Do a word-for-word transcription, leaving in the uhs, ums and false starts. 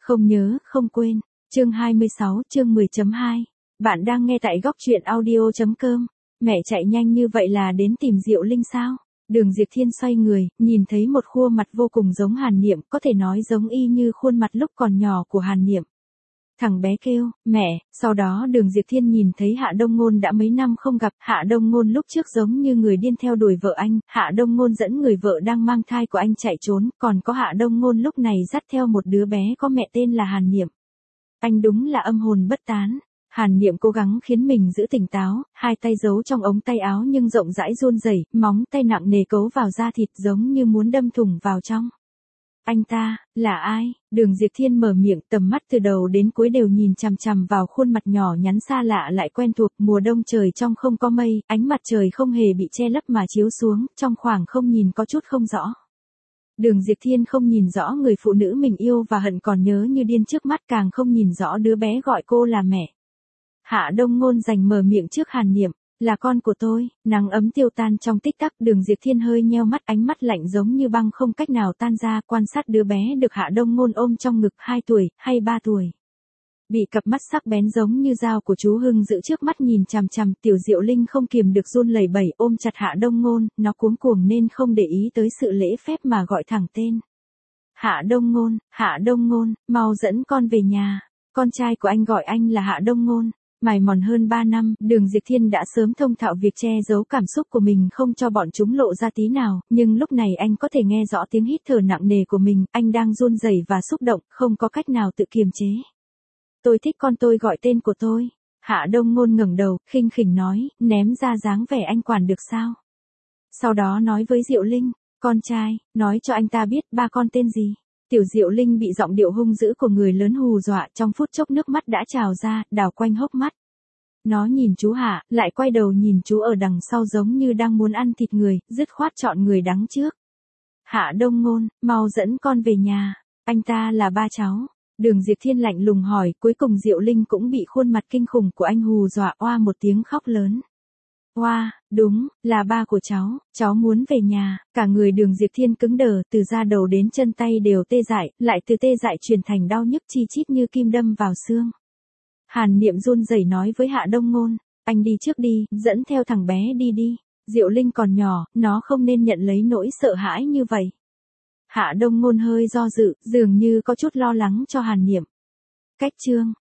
Không nhớ, không quên. Chương hai mươi sáu, chương mười chấm hai. Bạn đang nghe tại góc truyện audio chấm com. Mẹ chạy nhanh như vậy là đến tìm Diệu Linh sao? Đường Diệp Thiên xoay người, nhìn thấy một khuôn mặt vô cùng giống Hàn Niệm, có thể nói giống y như khuôn mặt lúc còn nhỏ của Hàn Niệm. Thằng bé kêu, mẹ, sau đó Đường Diệp Thiên nhìn thấy Hạ Đông Ngôn đã mấy năm không gặp, Hạ Đông Ngôn lúc trước giống như người điên theo đuổi vợ anh, Hạ Đông Ngôn dẫn người vợ đang mang thai của anh chạy trốn, còn có Hạ Đông Ngôn lúc này dắt theo một đứa bé có mẹ tên là Hàn Niệm. Anh đúng là âm hồn bất tán. Hàn Niệm cố gắng khiến mình giữ tỉnh táo, hai tay giấu trong ống tay áo nhưng rộng rãi run rẩy, móng tay nặng nề cấu vào da thịt giống như muốn đâm thủng vào trong. Anh ta, là ai? Đường Diệp Thiên mở miệng, tầm mắt từ đầu đến cuối đều nhìn chằm chằm vào khuôn mặt nhỏ nhắn xa lạ lại quen thuộc. Mùa đông trời trong không có mây, ánh mặt trời không hề bị che lấp mà chiếu xuống, trong khoảng không nhìn có chút không rõ. Đường Diệp Thiên không nhìn rõ người phụ nữ mình yêu và hận còn nhớ như điên trước mắt, càng không nhìn rõ đứa bé gọi cô là mẹ. Hạ Đông Ngôn giành mở miệng trước Hàn Niệm, là con của tôi. Nắng ấm tiêu tan trong tích tắc, Đường Diệp Thiên hơi nheo mắt, ánh mắt lạnh giống như băng không cách nào tan ra, quan sát đứa bé được Hạ Đông Ngôn ôm trong ngực, hai tuổi, hay ba tuổi. Bị cặp mắt sắc bén giống như dao của chú Hưng giữ trước mắt nhìn chằm chằm, Tiểu Diệu Linh không kiềm được run lẩy bẩy ôm chặt Hạ Đông Ngôn, nó cuống cuồng nên không để ý tới sự lễ phép mà gọi thẳng tên. Hạ Đông Ngôn, Hạ Đông Ngôn, mau dẫn con về nhà. Con trai của anh gọi anh là Hạ Đông Ngôn. Mài mòn hơn ba năm, Đường Diệp Thiên đã sớm thông thạo việc che giấu cảm xúc của mình không cho bọn chúng lộ ra tí nào, nhưng lúc này anh có thể nghe rõ tiếng hít thở nặng nề của mình, anh đang run rẩy và xúc động, không có cách nào tự kiềm chế. Tôi thích con tôi gọi tên của tôi. Hạ Đông Ngôn ngẩng đầu, khinh khỉnh nói, ném ra dáng vẻ anh quản được sao. Sau đó nói với Diệu Linh, con trai, nói cho anh ta biết ba con tên gì. Tiểu Diệu Linh bị giọng điệu hung dữ của người lớn hù dọa, trong phút chốc nước mắt đã trào ra, đảo quanh hốc mắt. Nó nhìn chú Hạ, lại quay đầu nhìn chú ở đằng sau giống như đang muốn ăn thịt người, dứt khoát chọn người đắng trước. Hạ Đông Ngôn, mau dẫn con về nhà, anh ta là ba cháu. Đường Diệp Thiên lạnh lùng hỏi, cuối cùng Diệu Linh cũng bị khuôn mặt kinh khủng của anh hù dọa, oa một tiếng khóc lớn. Oa, đúng, là ba của cháu, cháu muốn về nhà. Cả người Đường Diệp Thiên cứng đờ, từ da đầu đến chân tay đều tê dại, lại từ tê dại chuyển thành đau nhức chi chít như kim đâm vào xương. Hàn Niệm run rẩy nói với Hạ Đông Ngôn, anh đi trước đi, dẫn theo thằng bé đi đi. Diệu Linh còn nhỏ, nó không nên nhận lấy nỗi sợ hãi như vậy. Hạ Đông Ngôn hơi do dự, dường như có chút lo lắng cho Hàn Niệm. Cách chương